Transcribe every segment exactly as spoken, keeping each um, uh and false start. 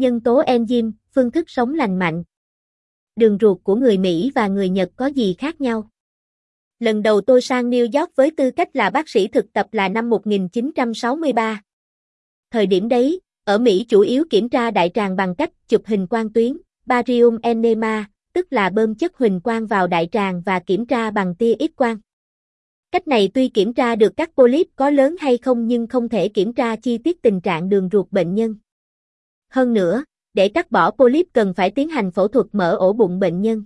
Nhân tố enzyme, phương thức sống lành mạnh. Đường ruột của người Mỹ và người Nhật có gì khác nhau? Lần đầu tôi sang New York với tư cách là bác sĩ thực tập là năm một nghìn chín trăm sáu mươi ba. Thời điểm đấy, ở Mỹ chủ yếu kiểm tra đại tràng bằng cách chụp hình quang tuyến, barium enema, tức là bơm chất huỳnh quang vào đại tràng và kiểm tra bằng tia X-quang. Cách này tuy kiểm tra được các polyp có lớn hay không nhưng không thể kiểm tra chi tiết tình trạng đường ruột bệnh nhân. Hơn nữa, để cắt bỏ polyp cần phải tiến hành phẫu thuật mở ổ bụng bệnh nhân.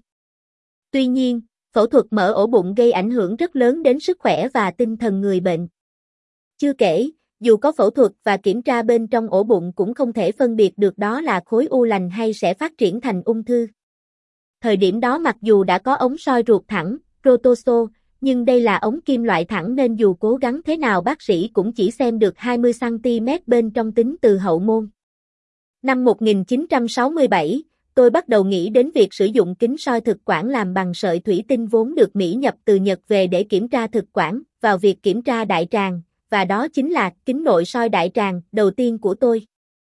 Tuy nhiên, phẫu thuật mở ổ bụng gây ảnh hưởng rất lớn đến sức khỏe và tinh thần người bệnh. Chưa kể, dù có phẫu thuật và kiểm tra bên trong ổ bụng cũng không thể phân biệt được đó là khối u lành hay sẽ phát triển thành ung thư. Thời điểm đó mặc dù đã có ống soi ruột thẳng, protoso, nhưng đây là ống kim loại thẳng nên dù cố gắng thế nào bác sĩ cũng chỉ xem được hai mươi xăng ti mét bên trong tính từ hậu môn. Năm một nghìn chín trăm sáu mươi bảy, tôi bắt đầu nghĩ đến việc sử dụng kính soi thực quản làm bằng sợi thủy tinh vốn được Mỹ nhập từ Nhật về để kiểm tra thực quản, vào việc kiểm tra đại tràng, và đó chính là kính nội soi đại tràng đầu tiên của tôi.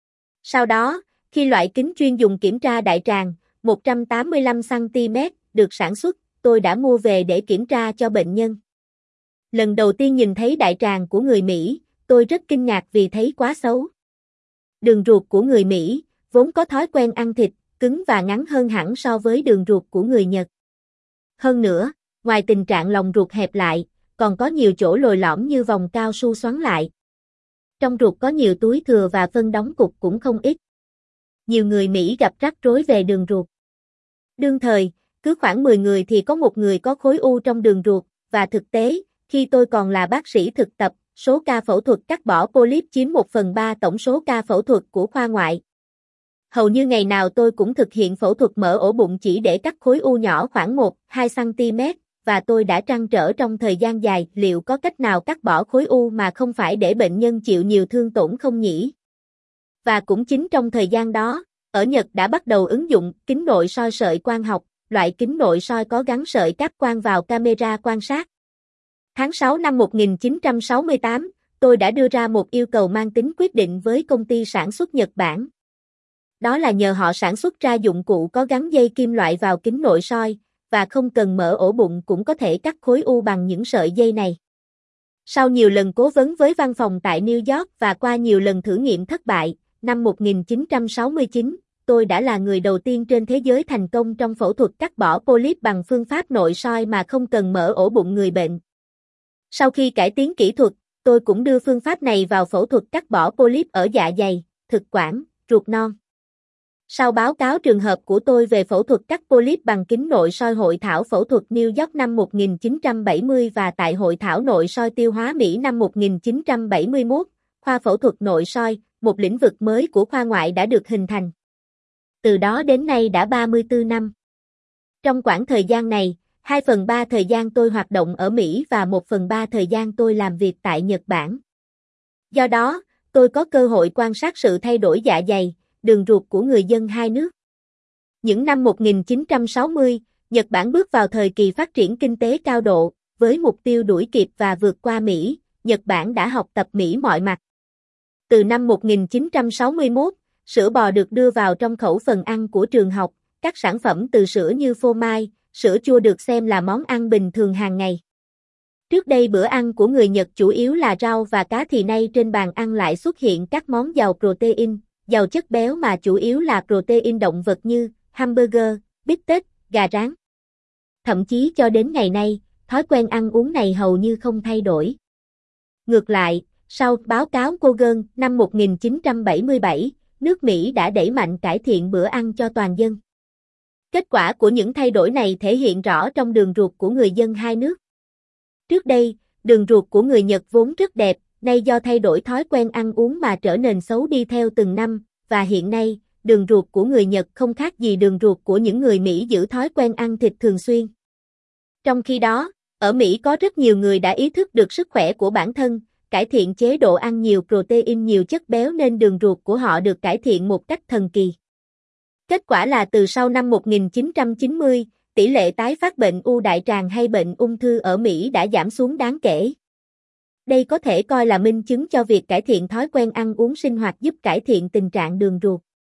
Sau đó, khi loại kính chuyên dùng kiểm tra đại tràng, một trăm tám mươi lăm xăng ti mét, được sản xuất, tôi đã mua về để kiểm tra cho bệnh nhân. Lần đầu tiên nhìn thấy đại tràng của người Mỹ, tôi rất kinh ngạc vì thấy quá xấu. Đường ruột của người Mỹ, vốn có thói quen ăn thịt, cứng và ngắn hơn hẳn so với đường ruột của người Nhật. Hơn nữa, ngoài tình trạng lòng ruột hẹp lại, còn có nhiều chỗ lồi lõm như vòng cao su xoắn lại. Trong ruột có nhiều túi thừa và phân đóng cục cũng không ít. Nhiều người Mỹ gặp rắc rối về đường ruột. Đương thời, cứ khoảng mười người thì có một người có khối u trong đường ruột, và thực tế, khi tôi còn là bác sĩ thực tập, số ca phẫu thuật cắt bỏ polyp chiếm một phần ba tổng số ca phẫu thuật của khoa ngoại. Hầu như ngày nào tôi cũng thực hiện phẫu thuật mở ổ bụng chỉ để cắt khối u nhỏ khoảng một đến hai xăng ti mét, và tôi đã trăn trở trong thời gian dài liệu có cách nào cắt bỏ khối u mà không phải để bệnh nhân chịu nhiều thương tổn không nhỉ? Và cũng chính trong thời gian đó, ở Nhật đã bắt đầu ứng dụng kính nội soi sợi quang học, loại kính nội soi có gắn sợi cáp quang vào camera quan sát. Tháng sáu năm một nghìn chín trăm sáu mươi tám, tôi đã đưa ra một yêu cầu mang tính quyết định với công ty sản xuất Nhật Bản. Đó là nhờ họ sản xuất ra dụng cụ có gắn dây kim loại vào kính nội soi, và không cần mở ổ bụng cũng có thể cắt khối u bằng những sợi dây này. Sau nhiều lần cố vấn với văn phòng tại New York và qua nhiều lần thử nghiệm thất bại, năm một nghìn chín trăm sáu mươi chín, tôi đã là người đầu tiên trên thế giới thành công trong phẫu thuật cắt bỏ polyp bằng phương pháp nội soi mà không cần mở ổ bụng người bệnh. Sau khi cải tiến kỹ thuật, tôi cũng đưa phương pháp này vào phẫu thuật cắt bỏ polyp ở dạ dày, thực quản, ruột non. Sau báo cáo trường hợp của tôi về phẫu thuật cắt polyp bằng kính nội soi hội thảo phẫu thuật New York năm một nghìn chín trăm bảy mươi và tại hội thảo nội soi tiêu hóa Mỹ năm một nghìn chín trăm bảy mươi mốt, khoa phẫu thuật nội soi, một lĩnh vực mới của khoa ngoại đã được hình thành. Từ đó đến nay đã ba mươi tư năm. Trong quãng thời gian này, hai phần ba thời gian tôi hoạt động ở Mỹ và một phần ba thời gian tôi làm việc tại Nhật Bản. Do đó, tôi có cơ hội quan sát sự thay đổi dạ dày, đường ruột của người dân hai nước. Những năm một nghìn chín trăm sáu mươi, Nhật Bản bước vào thời kỳ phát triển kinh tế cao độ, với mục tiêu đuổi kịp và vượt qua Mỹ, Nhật Bản đã học tập Mỹ mọi mặt. Từ năm một nghìn chín trăm sáu mươi mốt, sữa bò được đưa vào trong khẩu phần ăn của trường học, các sản phẩm từ sữa như phô mai, sữa chua được xem là món ăn bình thường hàng ngày. Trước đây bữa ăn của người Nhật chủ yếu là rau và cá thì nay trên bàn ăn lại xuất hiện các món giàu protein, giàu chất béo mà chủ yếu là protein động vật như hamburger, bít tết, gà rán. Thậm chí cho đến ngày nay, thói quen ăn uống này hầu như không thay đổi. Ngược lại, sau báo cáo Kogan năm một nghìn chín trăm bảy mươi bảy, nước Mỹ đã đẩy mạnh cải thiện bữa ăn cho toàn dân. Kết quả của những thay đổi này thể hiện rõ trong đường ruột của người dân hai nước. Trước đây, đường ruột của người Nhật vốn rất đẹp, nay do thay đổi thói quen ăn uống mà trở nên xấu đi theo từng năm, và hiện nay, đường ruột của người Nhật không khác gì đường ruột của những người Mỹ giữ thói quen ăn thịt thường xuyên. Trong khi đó, ở Mỹ có rất nhiều người đã ý thức được sức khỏe của bản thân, cải thiện chế độ ăn nhiều protein nhiều chất béo nên đường ruột của họ được cải thiện một cách thần kỳ. Kết quả là từ sau năm một nghìn chín trăm chín mươi, tỷ lệ tái phát bệnh u đại tràng hay bệnh ung thư ở Mỹ đã giảm xuống đáng kể. Đây có thể coi là minh chứng cho việc cải thiện thói quen ăn uống sinh hoạt giúp cải thiện tình trạng đường ruột.